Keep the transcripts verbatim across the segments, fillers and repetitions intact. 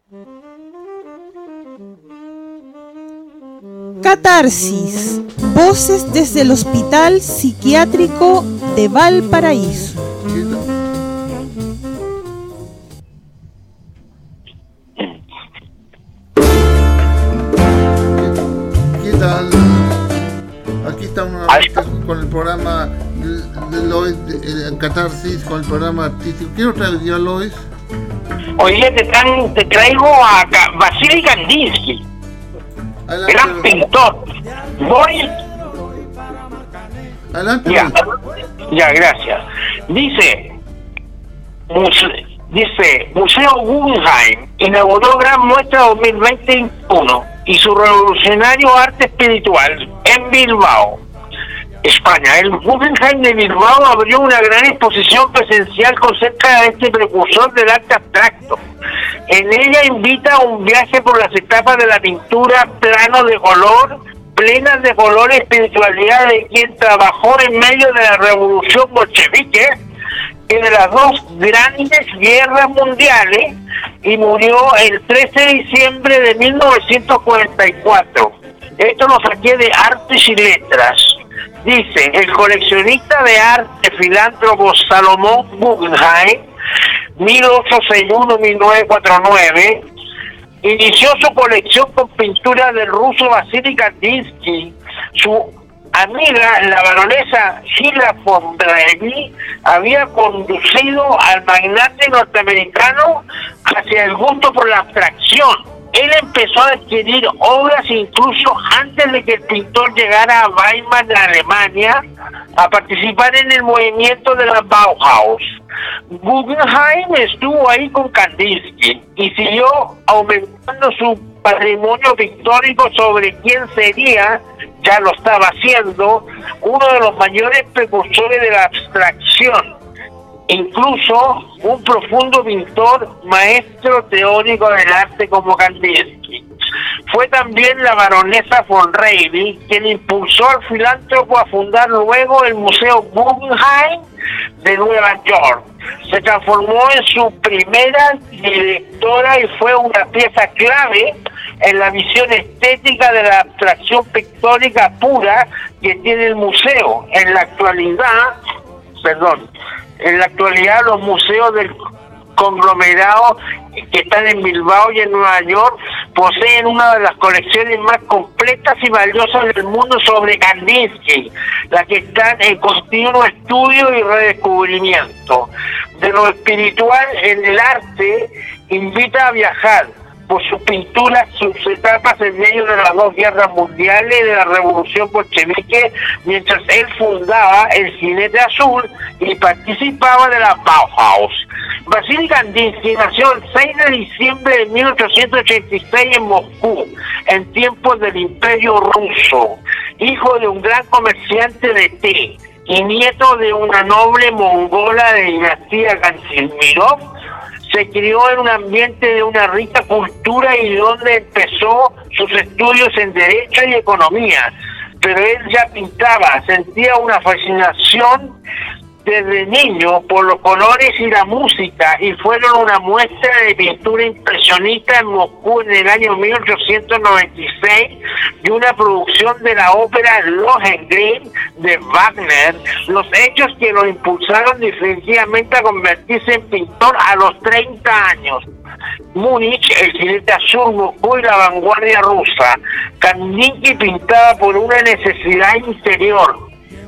Catarsis, voces desde el Hospital Psiquiátrico de Valparaíso. ¿Qué tal? Aquí estamos nuevamente con el programa de Lois, en Catarsis, con el programa artístico. ¿Qué otra vez dio Lois? Hoy día te, traen, te traigo a Vasily Kandinsky, Adelante, gran pintor. Voy. Adelante. Ya, ya, gracias. Dice, muse, dice, Museo Guggenheim inauguró Gran Muestra dos mil veintiuno y su revolucionario arte espiritual en Bilbao, España. El Guggenheim de Bilbao abrió una gran exposición presencial con cerca de este precursor del arte abstracto. En ella invita a un viaje por las etapas de la pintura, plano de color, plenas de color y espiritualidad de quien trabajó en medio de la revolución bolchevique y de las dos grandes guerras mundiales y murió el trece de diciembre de mil novecientos cuarenta y cuatro. Esto lo saqué de Artes y Letras. Dice, el coleccionista de arte filántropo Salomón Guggenheim, mil ochocientos sesenta y uno a mil novecientos cuarenta y nueve, inició su colección con pinturas del ruso Vasily Kandinsky. Su amiga, la baronesa Sheila von Brady, había conducido al magnate norteamericano hacia el gusto por la abstracción. Él empezó a adquirir obras incluso antes de que el pintor llegara a Weimar, de Alemania, a participar en el movimiento de la Bauhaus. Guggenheim estuvo ahí con Kandinsky y siguió aumentando su patrimonio pictórico sobre quién sería, ya lo estaba haciendo, uno de los mayores precursores de la abstracción. Incluso un profundo pintor, maestro teórico del arte como Kandinsky. Fue también la baronesa von Brady quien impulsó al filántropo a fundar luego el Museo Guggenheim de Nueva York. Se transformó en su primera directora y fue una pieza clave en la visión estética de la abstracción pictórica pura que tiene el museo. En la actualidad, perdón, en la actualidad los museos del conglomerado que están en Bilbao y en Nueva York poseen una de las colecciones más completas y valiosas del mundo sobre Kandinsky, las que están en continuo estudio y redescubrimiento. De lo espiritual en el arte, invita a viajar por sus pinturas, sus etapas en medio de las dos guerras mundiales y de la revolución bolchevique, mientras él fundaba el Jinete Azul y participaba de la Bauhaus. Vasily Kandinsky nació el seis de diciembre de mil ochocientos ochenta y seis en Moscú, en tiempos del Imperio Ruso, hijo de un gran comerciante de té y nieto de una noble mongola de dinastía Kanzimírov. Se crió en un ambiente de una rica cultura y donde empezó sus estudios en Derecho y Economía. Pero él ya pintaba, sentía una fascinación desde niño por los colores y la música, y fueron una muestra de pintura impresionista en Moscú en el año mil ochocientos noventa y seis y una producción de la ópera Lohengrin de Wagner, los hechos que lo impulsaron definitivamente a convertirse en pintor a los treinta años. Múnich, el Jinete Azul, Moscú y la vanguardia rusa. Kandinsky pintaba por una necesidad interior.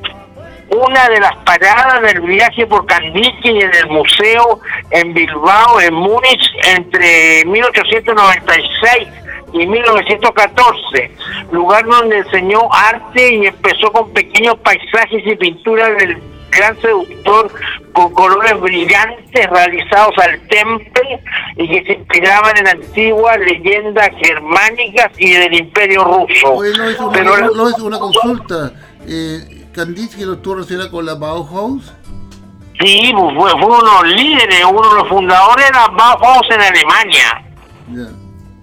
Una de las paradas del viaje por Kandinsky en el museo en Bilbao, en Múnich, entre mil ochocientos noventa y seis y mil novecientos catorce, lugar donde enseñó arte y empezó con pequeños paisajes y pinturas del gran seductor con colores brillantes realizados al temple y que se inspiraban en antiguas leyendas germánicas y del Imperio Ruso. Bueno, es una, Pero no, no es una consulta. Eh, ¿Kandinsky lo estuvo relacionado con la Bauhaus? Sí, fue, fue uno de los líderes, uno de los fundadores de la Bauhaus en Alemania. Yeah.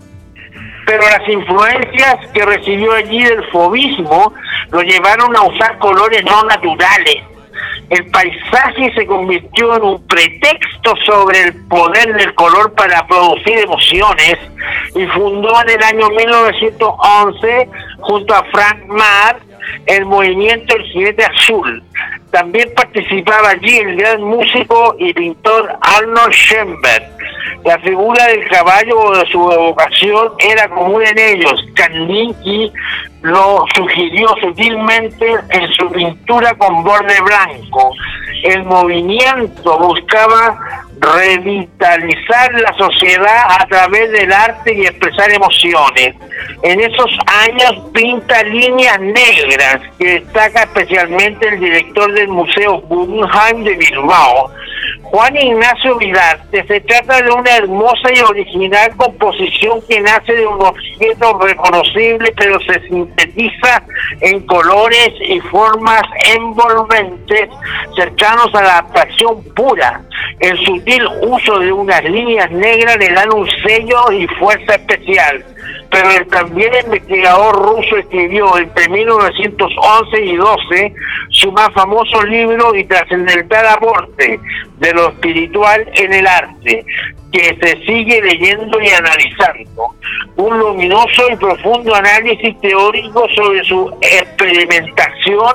Pero las influencias que recibió allí del fauvismo lo llevaron a usar colores no naturales. El paisaje se convirtió en un pretexto sobre el poder del color para producir emociones y fundó en el año mil novecientos once, junto a Frank Marr, el movimiento El Jinete Azul. También participaba allí el gran músico y pintor Arnold Schoenberg. La figura del caballo o de su evocación era común en ellos. Kandinsky lo sugirió sutilmente en su pintura con borde blanco. El movimiento buscaba revitalizar la sociedad a través del arte y expresar emociones. En esos años pinta líneas negras, que destaca especialmente el director del Museo Guggenheim de Bilbao, Juan Ignacio Vidarte. Se trata de una hermosa y original composición que nace de un objeto reconocible, pero se sintetiza en colores y formas envolventes cercanos a la abstracción pura. El sutil uso de unas líneas negras le dan un sello y fuerza especial. Pero el también investigador ruso escribió entre mil novecientos once y doce su más famoso libro y trascendental aporte, de lo espiritual en el arte, que se sigue leyendo y analizando. Un luminoso y profundo análisis teórico sobre su experimentación,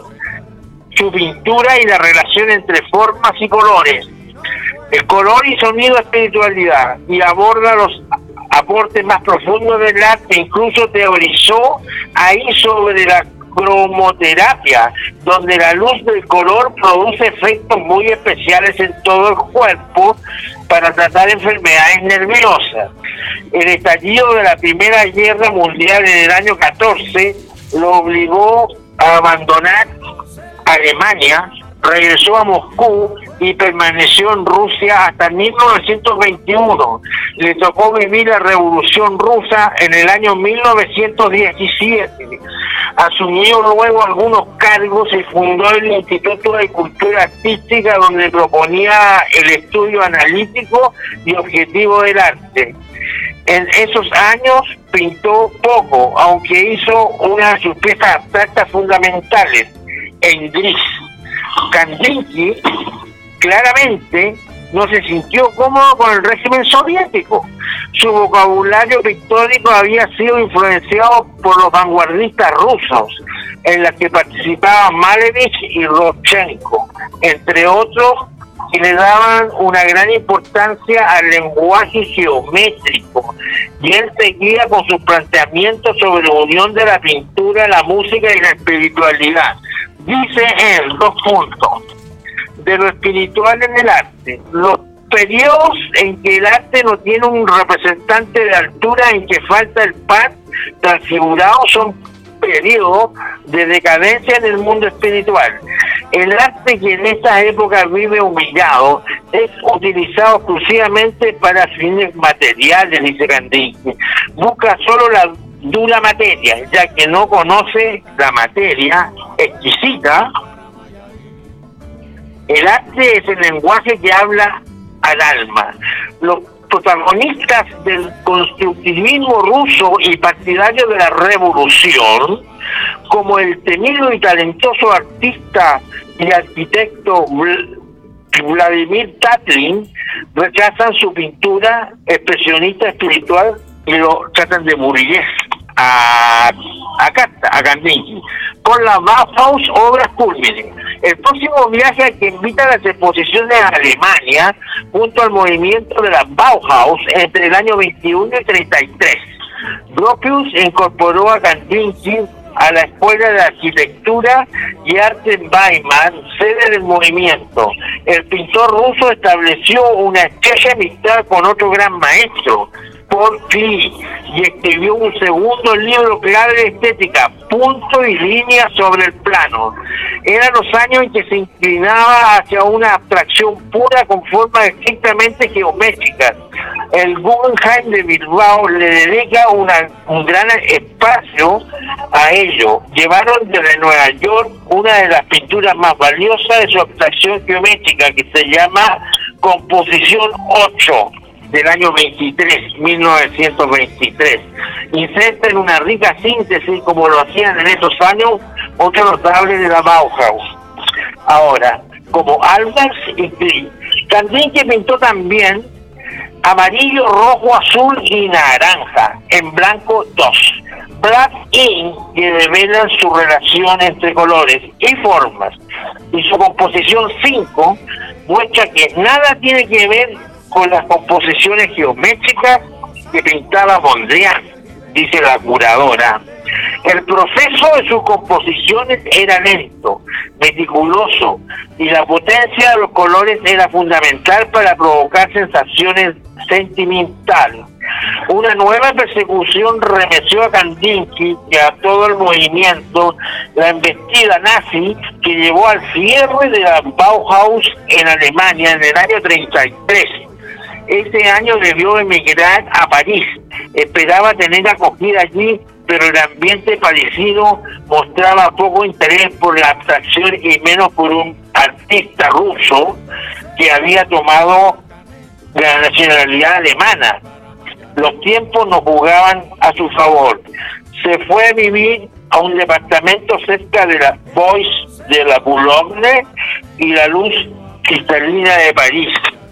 su pintura y la relación entre formas y colores. El color y sonido, espiritualidad, y aborda los aportes más profundos del arte. Incluso teorizó ahí sobre la cromoterapia, donde la luz del color produce efectos muy especiales en todo el cuerpo para tratar enfermedades nerviosas. El estallido de la Primera Guerra Mundial en el año catorce lo obligó a abandonar Alemania, regresó a Moscú y permaneció en Rusia hasta mil novecientos veintiuno. Le tocó vivir la Revolución Rusa en el año mil novecientos diecisiete. Asumió luego algunos cargos y fundó el Instituto de Cultura Artística, donde proponía el estudio analítico y objetivo del arte. En esos años pintó poco, aunque hizo una de sus piezas abstractas fundamentales, en gris. Kandinsky claramente no se sintió cómodo con el régimen soviético. Su vocabulario pictórico había sido influenciado por los vanguardistas rusos, en las que participaban Malevich y Rodchenko, entre otros, que le daban una gran importancia al lenguaje geométrico, y él seguía con sus planteamientos sobre la unión de la pintura, la música y la espiritualidad. Dice él, dos puntos, de lo espiritual en el arte: los periodos en que el arte no tiene un representante de altura, en que falta el par transfigurado, son periodos de decadencia en el mundo espiritual. El arte, que en esta época vive humillado, es utilizado exclusivamente para fines materiales, dice Kandinsky. Busca solo la dura materia, ya que no conoce la materia exquisita. El arte es el lenguaje que habla al alma. Los protagonistas del constructivismo ruso y partidarios de la revolución, como el temido y talentoso artista y arquitecto Vladimir Tatlin, rechazan su pintura expresionista espiritual y lo tratan de burgués a, a, a Kandinsky, con la Bauhaus, obras cúlmines. El próximo viaje al que invita a las exposiciones a Alemania, junto al movimiento de la Bauhaus, entre el año veintiuno y treinta y tres. Gropius incorporó a Kandinsky a la Escuela de Arquitectura y Arte en Weimar, sede del movimiento. El pintor ruso estableció una estrecha amistad con otro gran maestro, Paul Klee, y escribió un segundo libro clave de estética, Punto y Línea sobre el Plano. Eran los años en que se inclinaba hacia una abstracción pura con formas estrictamente geométricas. El Guggenheim de Bilbao le dedica una, un gran espacio a ello. Llevaron desde Nueva York una de las pinturas más valiosas de su abstracción geométrica, que se llama Composición ocho, del año veintitrés, mil novecientos veintitrés. Inserta en una rica síntesis, como lo hacían en esos años otros notables de la Bauhaus. Ahora, como Albers y Klee. Kandinsky pintó también amarillo, rojo, azul y naranja, en blanco dos. Black Ink, que revelan su relación entre colores y formas, y su composición cinco muestra que nada tiene que ver con las composiciones geométricas que pintaba Mondrian, dice la curadora. El proceso de sus composiciones era lento, meticuloso, y la potencia de los colores era fundamental para provocar sensaciones sentimentales. Una nueva persecución remeció a Kandinsky y a todo el movimiento, la embestida nazi que llevó al cierre de la Bauhaus en Alemania en el año treinta y tres. Ese año debió emigrar a París. Esperaba tener acogida allí, pero el ambiente parisino mostraba poco interés por la abstracción y menos por un artista ruso que había tomado la nacionalidad alemana. Los tiempos no jugaban a su favor. Se fue a vivir a un departamento cerca de la Bois de la Boulogne y la luz cristalina de París.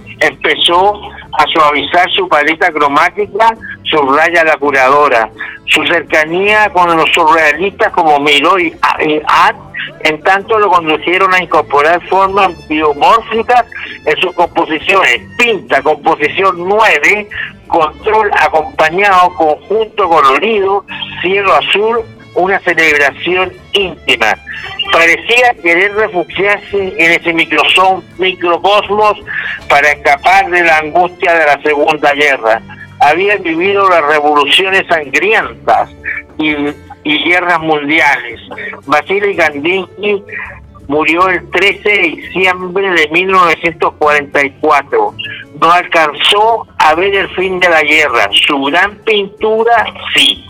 Empezó a suavizar su paleta cromática, subraya la curadora. Su cercanía con los surrealistas como Miró y Ad, en tanto lo conducieron a incorporar formas biomórficas en sus composiciones. Pinta, composición nueve, control acompañado, conjunto colorido, cielo azul, una celebración íntima. Parecía querer refugiarse en ese microsom, microcosmos para escapar de la angustia de la Segunda Guerra. Había vivido las revoluciones sangrientas y, y guerras mundiales. Vasily Kandinsky murió el trece de diciembre de mil novecientos cuarenta y cuatro. No alcanzó a ver el fin de la guerra. Su gran pintura, sí.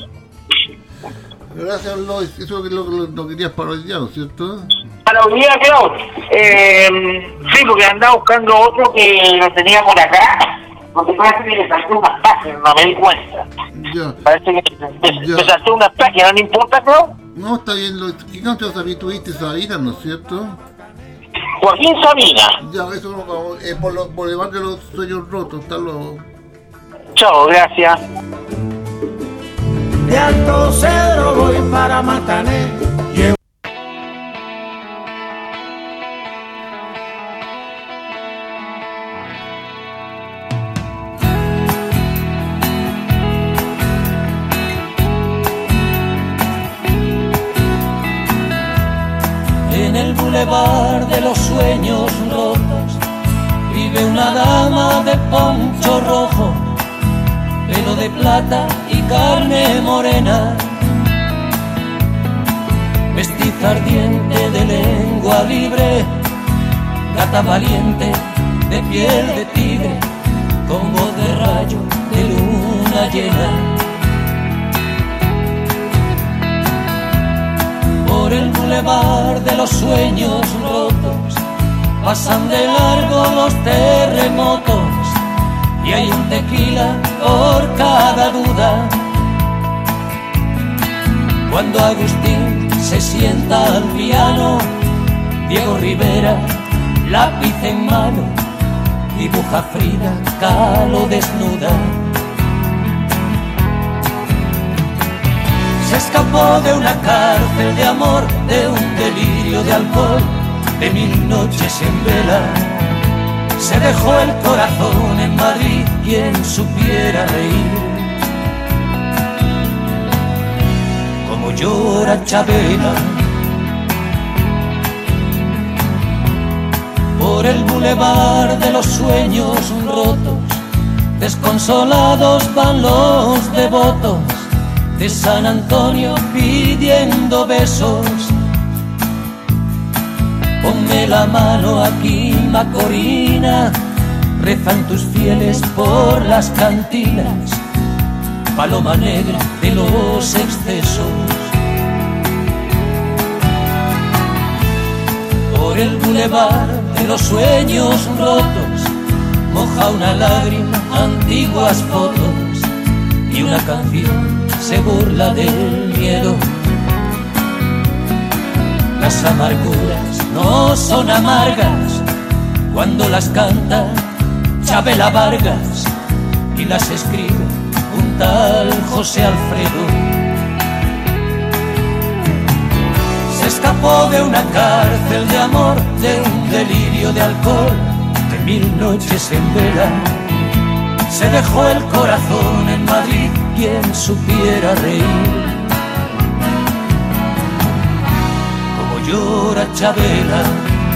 Gracias, Lois. Eso es lo que lo, lo querías parodiar, ¿cierto? Parodiar, claro. Eh, sí, porque andaba buscando otro que lo tenía por acá. Porque parece que le saltó unas páginas, no me di cuenta. Ya. Parece que me, me saltó unas páginas, ¿no importa, creo? No, está bien. Lo, ¿qué canto también tuviste Sabina, no es cierto? Joaquín Sabina. Ya, eso no, eh, por los Boulevard de los Sueños Rotos. Hasta luego. Chao, gracias. De Alto Cedro voy para Matané. Llevo en el bulevar de los sueños rotos vive una dama de poncho rojo, pelo de plata y carne morena, mestiza ardiente de lengua libre, gata valiente de piel de tigre, con voz de rayo de luna llena. Por el bulevar de los sueños rotos pasan de largo los terremotos, y hay un tequila por cada duda. Cuando Agustín se sienta al piano, Diego Rivera, lápiz en mano, dibuja a Frida Kahlo desnuda. Se escapó de una cárcel de amor, de un delirio de alcohol, de mil noches en vela. Se dejó el corazón en Madrid, quien supiera reír. Como llora Chabela. Por el bulevar de los sueños rotos, desconsolados van los devotos de San Antonio pidiendo besos. Ponme la mano aquí, Macorina, rezan tus fieles por las cantinas, paloma negra de los excesos. Por el bulevar de los sueños rotos moja una lágrima antiguas fotos, y una canción se burla del miedo. Las amarguras no son amargas cuando las canta Chabela Vargas y las escribe un tal José Alfredo. Se escapó de una cárcel de amor, de un delirio de alcohol, de mil noches en vela. Se dejó el corazón en Madrid, quien supiera reír como llora Chabela.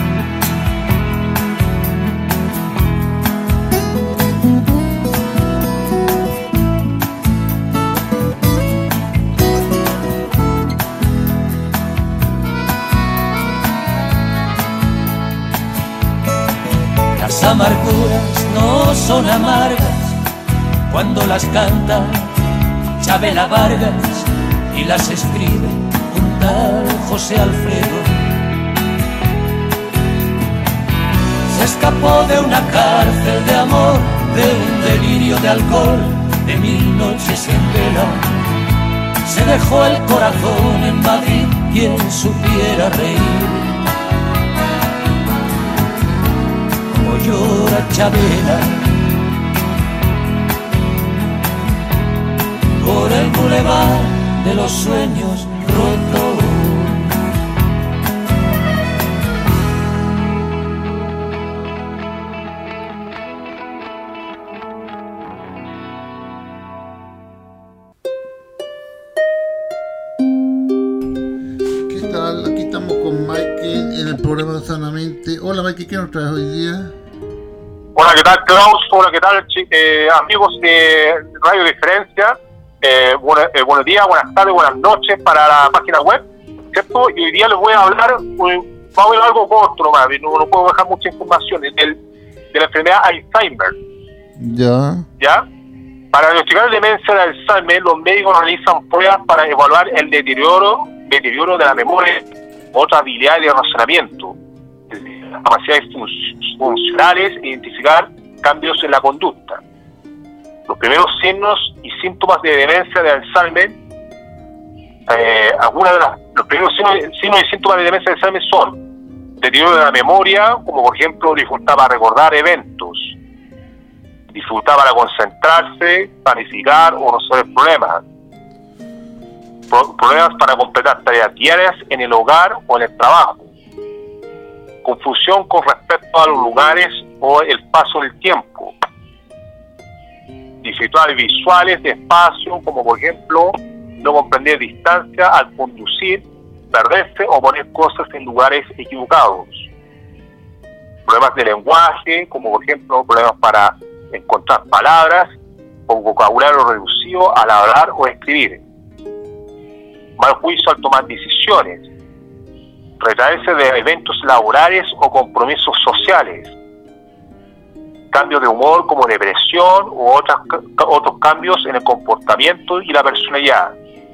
Las amarguras no son amargas cuando las canta Chabela Vargas y las escribe un tal José Alfredo. Se escapó de una cárcel de amor, de un delirio de alcohol, de mil noches en vela. Se dejó el corazón en Madrid, quien supiera reír como llora Chabela por el bulevar de los sueños rotos. ¿Qué tal? Aquí estamos con Michael en el programa Sanamente. Hola Michael, ¿qué nos traes hoy día? Hola, ¿qué tal, Klaus? Hola, ¿qué tal, eh, amigos de Radio Diferencia? Eh, bueno, eh, buenos días, buenas tardes, buenas noches para la página web, ¿cierto? Y hoy día les voy a hablar, eh, vamos a ver algo corto nomás, no, no puedo dejar mucha información, del, de la enfermedad Alzheimer. Ya. ¿Ya? Para diagnosticar demencia de Alzheimer, los médicos realizan pruebas para evaluar el deterioro, deterioro de la memoria, otras habilidades de razonamiento, las capacidades fun- funcionales e identificar cambios en la conducta. Los primeros signos y síntomas de demencia de Alzheimer, eh, algunas de las, los primeros signos, signos y síntomas de demencia de Alzheimer son deterioro de la memoria, como por ejemplo dificultad para recordar eventos, dificultad para concentrarse, planificar o resolver problemas, Pro- problemas para completar tareas diarias en el hogar o en el trabajo, confusión con respecto a los lugares o el paso del tiempo, dificultades visuales de espacio, como por ejemplo no comprender distancia al conducir, perderse o poner cosas en lugares equivocados, problemas de lenguaje, como por ejemplo problemas para encontrar palabras o vocabulario reducido al hablar o escribir, mal juicio al tomar decisiones, retraerse de eventos laborales o compromisos sociales, cambios de humor como depresión u otras, otros cambios en el comportamiento y la personalidad.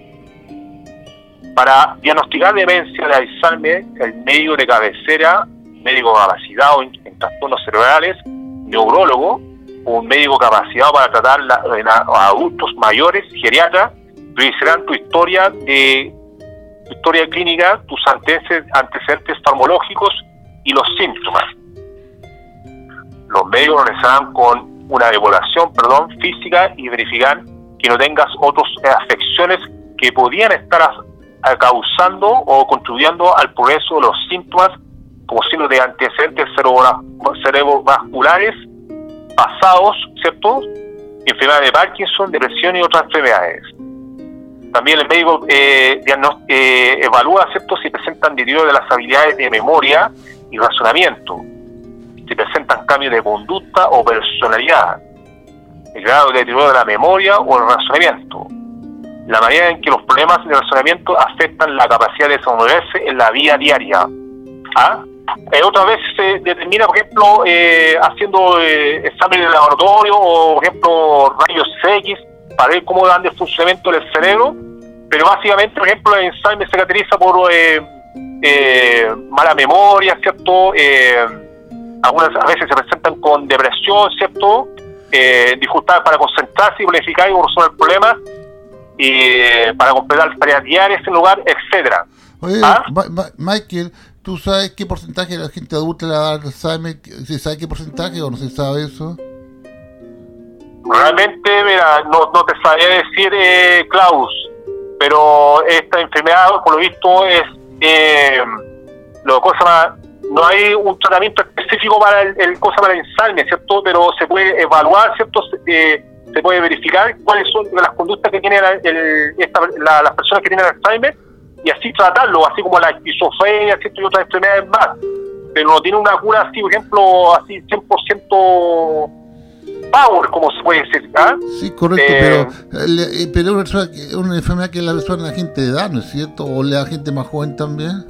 Para diagnosticar demencia de Alzheimer, el médico de cabecera, médico capacitado en, en trastornos cerebrales, neurólogo, o un médico capacitado para tratar la, la, a adultos mayores, geriatras, revisarán tu historia de tu historia clínica, tus antecedentes, antecedentes farmacológicos y los síntomas. Los médicos realizarán con una evaluación, perdón, física y verificarán que no tengas otras afecciones que podían estar a, a causando o contribuyendo al progreso de los síntomas, como signos de antecedentes cerebrovasculares pasados, ¿cierto? Enfermedad de Parkinson, depresión y otras enfermedades. También el médico eh, eh, evalúa, ¿cierto?, si presentan deterioro de las habilidades de memoria y razonamiento, si presentan cambios de conducta o personalidad, el grado de deterioro de la memoria o el razonamiento, la manera en que los problemas de razonamiento afectan la capacidad de desenvolverse en la vida diaria. ¿Ah? Eh, otras veces se determina, por ejemplo, eh, haciendo eh, exámenes de laboratorio o, por ejemplo, rayos X para ver cómo dan de funcionamiento del cerebro, pero básicamente, por ejemplo, el Alzheimer se caracteriza por eh, eh, mala memoria, ¿cierto? Eh, algunas a veces se presentan con depresión, ¿cierto? Eh, dificultades para concentrarse y planificar y resolver problemas, eh, para completar las tareas diarias en el hogar, etcétera. Oye, ¿Ah? Ma- Ma- Michael, ¿tú sabes qué porcentaje de la gente adulta le da Alzheimer? ¿Se sabe qué porcentaje o no se sabe eso? Realmente, mira, no, no te sabría decir, eh, Klaus, pero esta enfermedad, por lo visto, es eh, lo cosa no hay un tratamiento específico para el, el cosa para el Alzheimer, ¿cierto? Pero se puede evaluar, ¿cierto? Eh, se puede verificar cuáles son las conductas que tienen el, esta, la, las personas que tienen Alzheimer y así tratarlo, así como la esquizofrenia, ¿cierto? Y otras enfermedades más. Pero no tiene una cura así, por ejemplo, así cien por ciento power, como se puede decir, ¿ah? Sí, correcto, Eh, pero le- pero es una, persona que- una enfermedad que la persona la gente de edad, ¿no es cierto? ¿O le da gente más joven también?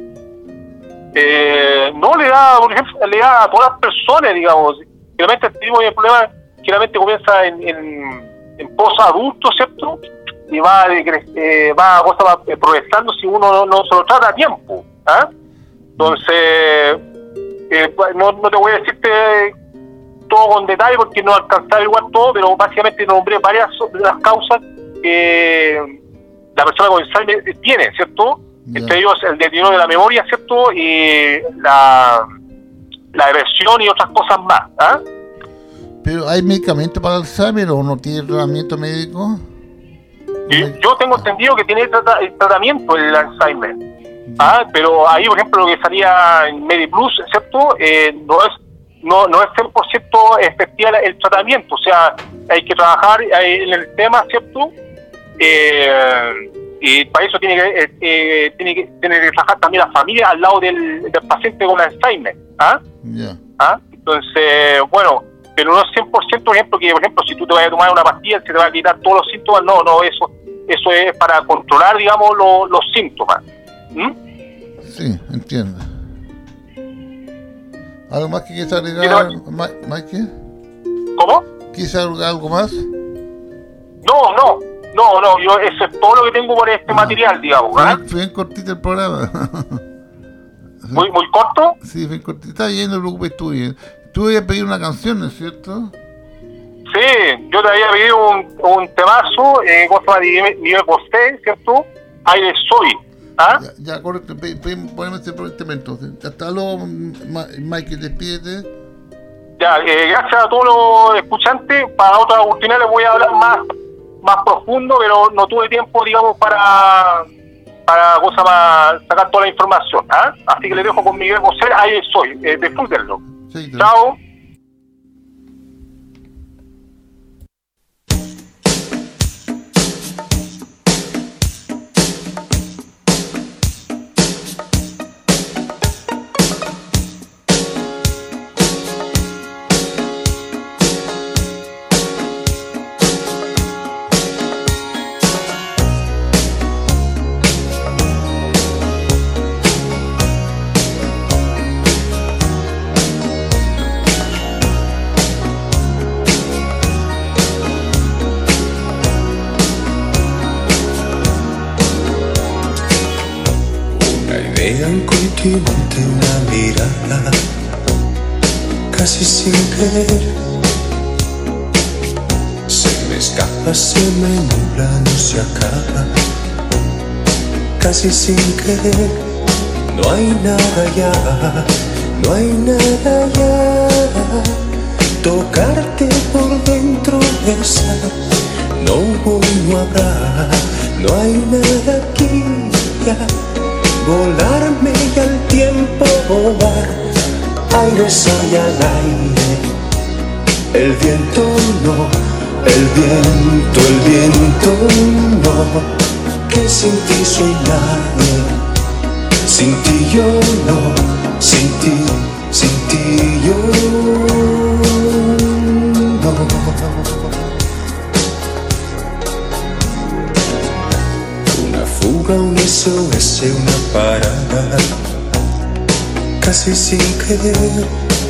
Eh, no le da, por ejemplo, le da a todas las personas, digamos. Generalmente este tipo de problema generalmente comienza en, en, en posadultos, ¿cierto? Y va, decre- eh, va, cosa va eh, progresando si uno no, no se lo trata a tiempo, ¿ah? Entonces, eh, no, no te voy a decirte todo con detalle porque no alcanzaba igual todo, pero básicamente nombré varias de las causas que la persona con Alzheimer tiene, ¿cierto? Ya. Entre ellos el deterioro de la memoria, ¿cierto? Y la, la depresión y otras cosas más, ¿ah? ¿Pero hay medicamento para Alzheimer o no tiene tratamiento médico? Y yo tengo entendido que tiene trata- el tratamiento el Alzheimer, ¿ah? Pero ahí, por ejemplo, lo que salía en MediPlus, ¿cierto? Eh, no es no no es cien por ciento efectiva el tratamiento, o sea, hay que trabajar en el tema, ¿cierto? Eh, y para eso tiene que, eh, eh, tiene que tiene que trabajar también la familia al lado del, del paciente con Alzheimer, ¿ah? Ya. ¿Ah? Entonces, bueno, pero no es cien por ciento, por ejemplo, que por ejemplo si tú te vas a tomar una pastilla se te va a quitar todos los síntomas, no, no, eso eso es para controlar, digamos, lo, los síntomas. ¿Mm? Sí, entiendo. ¿Algo más que quieras agregar, Sí, Ma- Michael? ¿Cómo? ¿Quieres agregar algo más? No, no, no, no, yo eso es todo lo que tengo por este material, digamos, Fue ¿ah? bien, fue bien cortito el programa. Muy, muy corto. Sí, bien cortito. Está bien, no te preocupes tú bien. Tú ibas a pedir una canción, ¿no es cierto? Sí, yo te había pedido un, un temazo, eh, cosa de nivel posté, ¿cierto? Aire soy, ¿ah? Ya, ya correcto. Pe- pe- Ponemos este tema entonces. Hasta luego, Ma- Michael, despídete. Ya, eh, gracias a todos los escuchantes. Para otra oportunidad les voy a hablar más más profundo, pero no tuve tiempo, digamos, para para cosa más sacar toda la información, ¿ah? Así que les dejo con Miguel Bosé, ahí soy, eh, disfrútenlo. Sí, Chao. Un continente, una mirada, casi sin querer. Se me escapa, se me nubla, no se acaba, casi sin querer. No hay nada ya, no hay nada ya. Tocarte por dentro, besar, no hubo, no habrá, no hay nada aquí ya. Volarme y al tiempo volar, aire soy al aire, el viento no, el viento, el viento no, que sin ti soy nadie, sin ti yo no, sin ti, sin ti yo no. Un S O S, una parada, casi sin querer.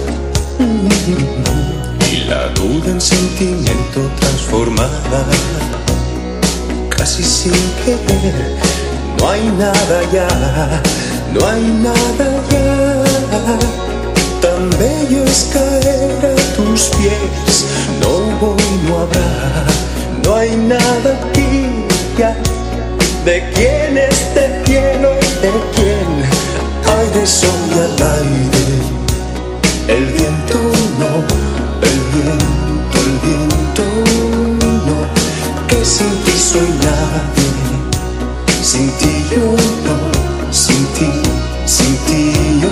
Y la duda en sentimiento transformada, casi sin querer. No hay nada ya, no hay nada ya. Tan bello es caer a tus pies, no voy, no habrá, no hay nada aquí ya de quién este cielo y de quién aire soy al aire. El viento no, el viento, el viento no, que sin ti soy nadie, sin ti yo no, sin ti, sin ti yo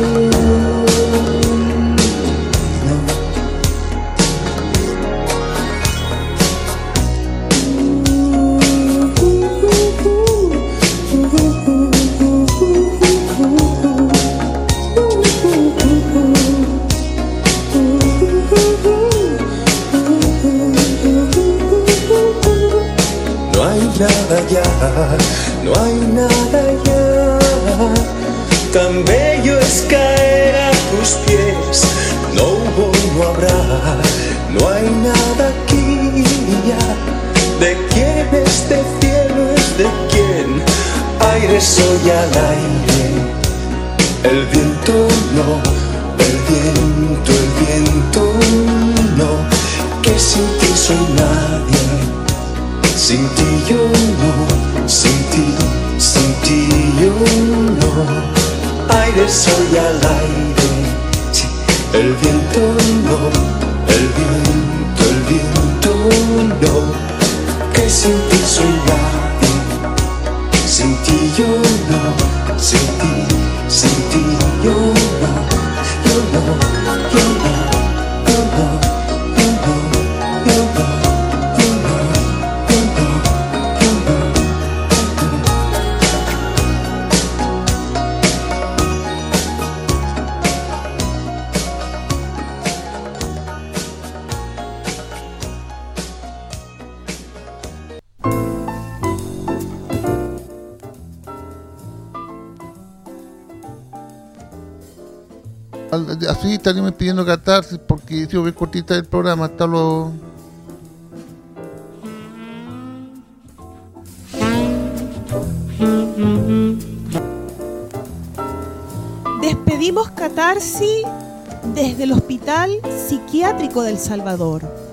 nada ya, no hay nada ya. Tan bello es caer a tus pies. No hubo, no habrá, no hay nada aquí ya. ¿De quién este cielo es de quién? Aire soy al aire. El viento no, el viento, el viento no, que sin ti soy nadie. Sin ti yo no, sin ti, sin ti yo no. Aire soy al aire, sí. El viento no, el viento, el viento no, que sin ti soy nadie. Sin ti yo no, sin ti, sin ti yo no, yo no, yo no, yo no, yo no, yo no. Así estaríamos pidiendo catarsis porque si ve cortita el programa hasta luego. Despedimos catarsis desde el Hospital Psiquiátrico del Salvador.